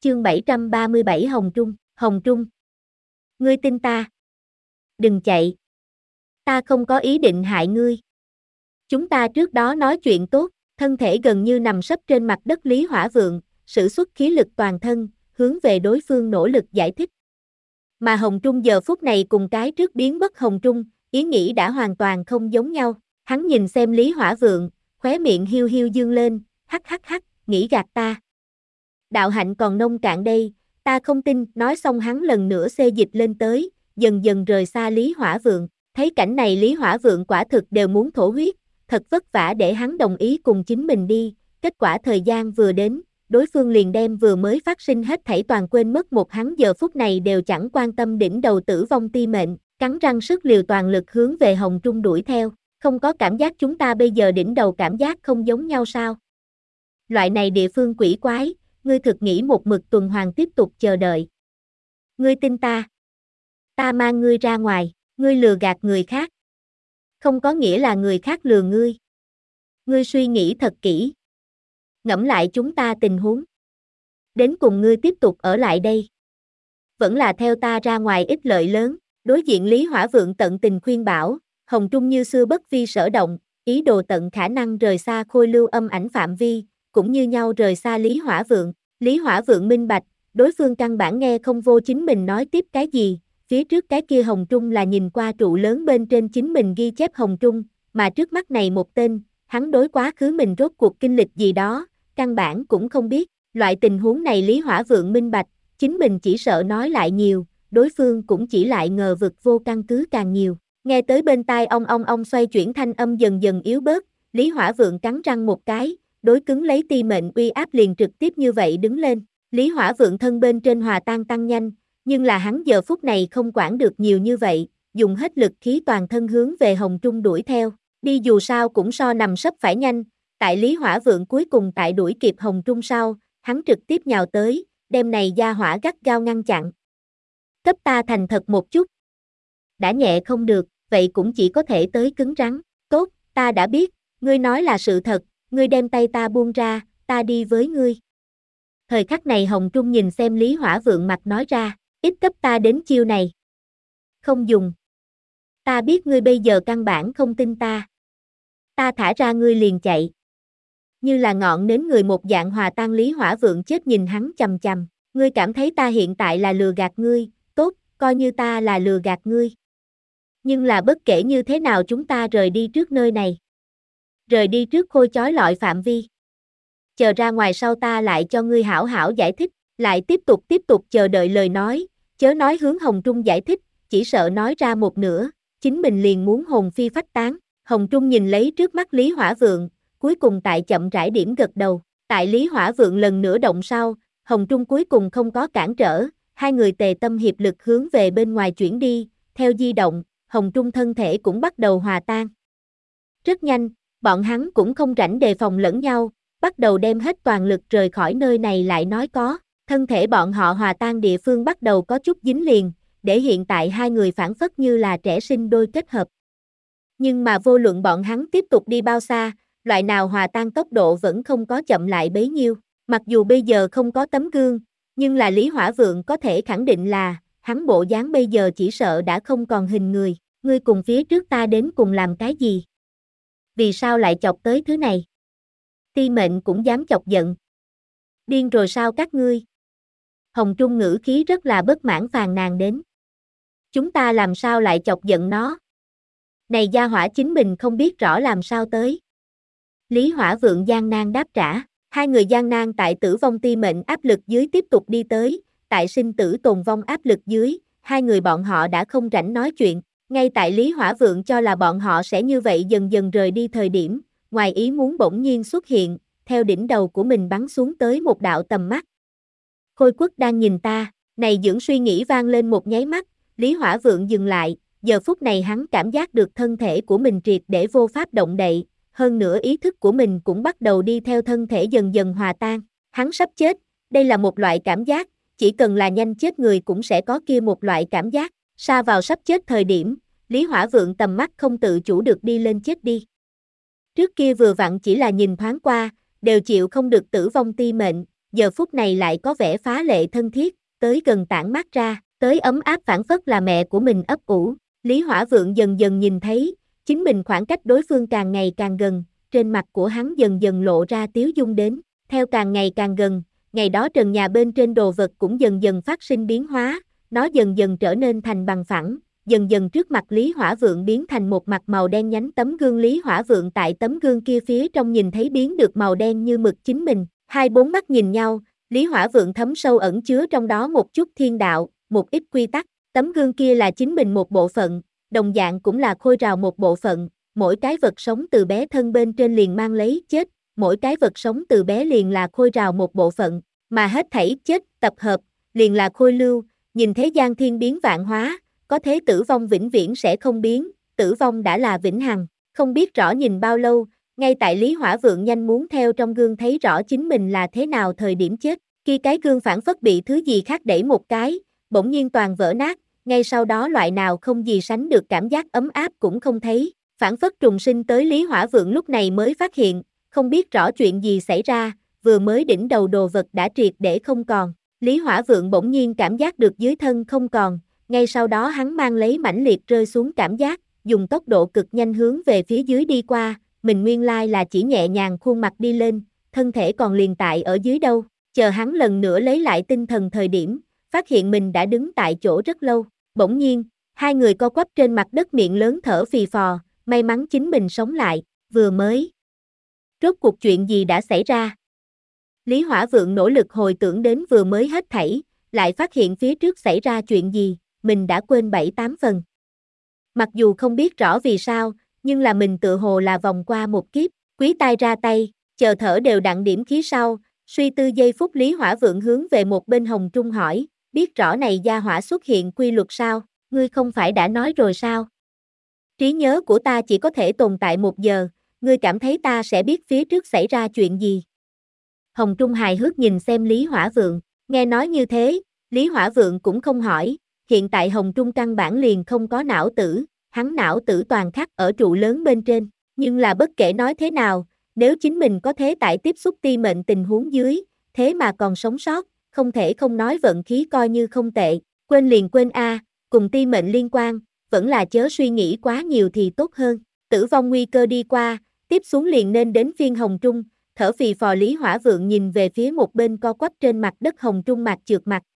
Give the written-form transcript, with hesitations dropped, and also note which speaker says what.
Speaker 1: Chương 737 Hồng Trung. Ngươi tin ta? Đừng chạy. Ta không có ý định hại ngươi. Chúng ta trước đó nói chuyện tốt, thân thể gần như nằm sấp trên mặt đất Lý Hỏa Vượng, sử xuất khí lực toàn thân, hướng về đối phương nỗ lực giải thích. Mà Hồng Trung giờ phút này cùng cái trước biến mất Hồng Trung, ý nghĩ đã hoàn toàn không giống nhau. Hắn nhìn xem Lý Hỏa Vượng, khóe miệng hiu hiu dương lên, hắc, nghĩ gạt ta. Đạo hạnh còn nông cạn đây, ta không tin, nói xong hắn lần nữa xê dịch lên tới, dần dần rời xa Lý Hỏa Vượng. Thấy cảnh này Lý Hỏa Vượng quả thực đều muốn thổ huyết, thật vất vả để hắn đồng ý cùng chính mình đi, kết quả thời gian vừa đến, đối phương liền đem vừa mới phát sinh hết thảy toàn quên mất, một hắn giờ phút này đều chẳng quan tâm đỉnh đầu tử vong ti mệnh, cắn răng sức liều toàn lực hướng về Hồng Trung đuổi theo. Không có cảm giác chúng ta bây giờ đỉnh đầu cảm giác không giống nhau sao? Loại này địa phương quỷ quái, ngươi thực nghĩ một mực tuần hoàn tiếp tục chờ đợi. Ngươi tin ta? Ta mang ngươi ra ngoài, ngươi lừa gạt người khác. Không có nghĩa là người khác lừa ngươi. Ngươi suy nghĩ thật kỹ. Ngẫm lại chúng ta tình huống. Đến cùng ngươi tiếp tục ở lại đây. Vẫn là theo ta ra ngoài ích lợi lớn. Đối diện Lý Hỏa Vượng tận tình khuyên bảo, Hồng Trung như xưa bất vi sở động, ý đồ tận khả năng rời xa khôi lưu âm ảnh phạm vi, cũng như nhau rời xa Lý Hỏa Vượng. Lý Hỏa Vượng minh bạch, đối phương căn bản nghe không vô chính mình nói tiếp cái gì, phía trước cái kia Hồng Trung là nhìn qua trụ lớn bên trên chính mình ghi chép Hồng Trung, mà trước mắt này một tên, hắn đối quá khứ mình rốt cuộc kinh lịch gì đó, căn bản cũng không biết. Loại tình huống này Lý Hỏa Vượng minh bạch, chính mình chỉ sợ nói lại nhiều, đối phương cũng chỉ lại ngờ vực vô căn cứ càng nhiều. Nghe tới bên tai ong xoay chuyển thanh âm dần dần yếu bớt, Lý Hỏa Vượng cắn răng một cái, đối cứng lấy ti mệnh uy áp liền trực tiếp như vậy đứng lên. Lý Hỏa Vượng thân bên trên hòa tan tăng nhanh, nhưng là hắn giờ phút này không quản được nhiều như vậy, dùng hết lực khí toàn thân hướng về Hồng Trung đuổi theo. Đi dù sao cũng so nằm sấp phải nhanh, tại Lý Hỏa Vượng cuối cùng tại đuổi kịp Hồng Trung sau, hắn trực tiếp nhào tới, đem này gia hỏa gắt gao ngăn chặn. Cấp ta thành thật một chút. Đã nhẹ không được, vậy cũng chỉ có thể tới cứng rắn. Tốt, ta đã biết, ngươi nói là sự thật, ngươi đem tay ta buông ra, ta đi với ngươi. Thời khắc này Hồng Trung nhìn xem Lý Hỏa Vượng mặt nói ra, ít cấp ta đến chiêu này. Không dùng. Ta biết ngươi bây giờ căn bản không tin ta. Ta thả ra ngươi liền chạy. Như là ngọn nến người một dạng hòa tan. Lý Hỏa Vượng chết nhìn hắn chằm chằm. Ngươi cảm thấy ta hiện tại là lừa gạt ngươi, tốt, coi như ta là lừa gạt ngươi. Nhưng là bất kể như thế nào chúng ta rời đi trước nơi này. Rời đi trước khôi chói lọi phạm vi. Chờ ra ngoài sau ta lại cho ngươi hảo hảo giải thích, lại tiếp tục chờ đợi lời nói, chớ nói hướng Hồng Trung giải thích, chỉ sợ nói ra một nửa, chính mình liền muốn hồn phi phách tán. Hồng Trung nhìn lấy trước mắt Lý Hỏa Vượng, cuối cùng tại chậm rãi điểm gật đầu, tại Lý Hỏa Vượng lần nữa động sau, Hồng Trung cuối cùng không có cản trở, hai người tề tâm hiệp lực hướng về bên ngoài chuyển đi, theo di động, Hồng Trung thân thể cũng bắt đầu hòa tan. Rất nhanh, bọn hắn cũng không rảnh đề phòng lẫn nhau, bắt đầu đem hết toàn lực rời khỏi nơi này. Lại nói có, thân thể bọn họ hòa tan địa phương bắt đầu có chút dính liền, để hiện tại hai người phảng phất như là trẻ sinh đôi kết hợp. Nhưng mà vô luận bọn hắn tiếp tục đi bao xa, loại nào hòa tan tốc độ vẫn không có chậm lại bấy nhiêu. Mặc dù bây giờ không có tấm gương, nhưng là Lý Hỏa Vượng có thể khẳng định là, hắn bộ dáng bây giờ chỉ sợ đã không còn hình người. Ngươi cùng phía trước ta đến cùng làm cái gì? Vì sao lại chọc tới thứ này? Ti mệnh cũng dám chọc giận. Điên rồi sao các ngươi? Hồng Trung ngữ khí rất là bất mãn phàn nàn đến. Chúng ta làm sao lại chọc giận nó? Này gia hỏa chính mình không biết rõ làm sao tới. Lý Hỏa Vượng gian nan đáp trả. Hai người gian nan tại tử vong ti mệnh áp lực dưới tiếp tục đi tới, tại sinh tử tồn vong áp lực dưới, hai người bọn họ đã không rảnh nói chuyện. Ngay tại Lý Hỏa Vượng cho là bọn họ sẽ như vậy dần dần rời đi thời điểm, ngoài ý muốn bỗng nhiên xuất hiện, theo đỉnh đầu của mình bắn xuống tới một đạo tầm mắt. Khôi Quất đang nhìn ta, này dưỡng suy nghĩ vang lên một nháy mắt, Lý Hỏa Vượng dừng lại, giờ phút này hắn cảm giác được thân thể của mình triệt để vô pháp động đậy, hơn nữa ý thức của mình cũng bắt đầu đi theo thân thể dần dần hòa tan. Hắn sắp chết, đây là một loại cảm giác, chỉ cần là nhanh chết người cũng sẽ có kia một loại cảm giác. Sa vào sắp chết thời điểm, Lý Hỏa Vượng tầm mắt không tự chủ được đi lên chết đi. Trước kia vừa vặn chỉ là nhìn thoáng qua, đều chịu không được tử vong ti mệnh, giờ phút này lại có vẻ phá lệ thân thiết, tới gần tản mát ra, tới ấm áp phảng phất là mẹ của mình ấp ủ. Lý Hỏa Vượng dần dần nhìn thấy, chính mình khoảng cách đối phương càng ngày càng gần, trên mặt của hắn dần dần lộ ra tiếu dung đến, theo càng ngày càng gần, ngày đó trần nhà bên trên đồ vật cũng dần dần phát sinh biến hóa, nó dần dần trở nên thành bằng phẳng, dần dần trước mặt Lý Hỏa Vượng biến thành một mặt màu đen nhánh tấm gương. Lý Hỏa Vượng tại tấm gương kia phía trong nhìn thấy biến được màu đen như mực chính mình, hai bốn mắt nhìn nhau, Lý Hỏa Vượng thấm sâu ẩn chứa trong đó một chút thiên đạo, một ít quy tắc, tấm gương kia là chính mình một bộ phận, đồng dạng cũng là khôi rào một bộ phận, mỗi cái vật sống từ bé thân bên trên liền mang lấy chết, mỗi cái vật sống từ bé liền là khôi rào một bộ phận, mà hết thảy chết, tập hợp, liền là khôi lưu, nhìn thế gian thiên biến vạn hóa, có thế tử vong vĩnh viễn sẽ không biến, tử vong đã là vĩnh hằng, không biết rõ nhìn bao lâu, ngay tại Lý Hỏa Vượng nhanh muốn theo trong gương thấy rõ chính mình là thế nào thời điểm chết, khi cái gương phản phất bị thứ gì khác đẩy một cái, bỗng nhiên toàn vỡ nát, ngay sau đó loại nào không gì sánh được cảm giác ấm áp cũng không thấy, phản phất trùng sinh tới Lý Hỏa Vượng lúc này mới phát hiện, không biết rõ chuyện gì xảy ra, vừa mới đỉnh đầu đồ vật đã triệt để không còn, Lý Hỏa Vượng bỗng nhiên cảm giác được dưới thân không còn, ngay sau đó hắn mang lấy mãnh liệt rơi xuống cảm giác, dùng tốc độ cực nhanh hướng về phía dưới đi qua, mình nguyên lai là chỉ nhẹ nhàng khuôn mặt đi lên, thân thể còn liền tại ở dưới đâu, chờ hắn lần nữa lấy lại tinh thần thời điểm, phát hiện mình đã đứng tại chỗ rất lâu, bỗng nhiên, hai người co quắp trên mặt đất miệng lớn thở phì phò, may mắn chính mình sống lại, vừa mới. Rốt cuộc chuyện gì đã xảy ra? Lý Hỏa Vượng nỗ lực hồi tưởng đến vừa mới hết thảy, lại phát hiện phía trước xảy ra chuyện gì, mình đã quên 7-8 phần. Mặc dù không biết rõ vì sao, nhưng là mình tự hồ là vòng qua một kiếp, quý tai ra tay, chờ thở đều đặn điểm khí sau, suy tư giây phút Lý Hỏa Vượng hướng về một bên Hồng Trung hỏi, biết rõ này gia hỏa xuất hiện quy luật sao, ngươi không phải đã nói rồi sao? Trí nhớ của ta chỉ có thể tồn tại 1 giờ, ngươi cảm thấy ta sẽ biết phía trước xảy ra chuyện gì? Hồng Trung hài hước nhìn xem Lý Hỏa Vượng, nghe nói như thế, Lý Hỏa Vượng cũng không hỏi, hiện tại Hồng Trung căn bản liền không có não tử, hắn não tử toàn khắc ở trụ lớn bên trên, nhưng là bất kể nói thế nào, nếu chính mình có thế tại tiếp xúc ti mệnh tình huống dưới, thế mà còn sống sót, không thể không nói vận khí coi như không tệ, quên liền quên a, cùng ti mệnh liên quan, vẫn là chớ suy nghĩ quá nhiều thì tốt hơn, tử vong nguy cơ đi qua, tiếp xuống liền nên đến phiên Hồng Trung, thở phì phò Lý Hỏa Vượng nhìn về phía một bên co quắp trên mặt đất Hồng Trung mặt trượt mặt,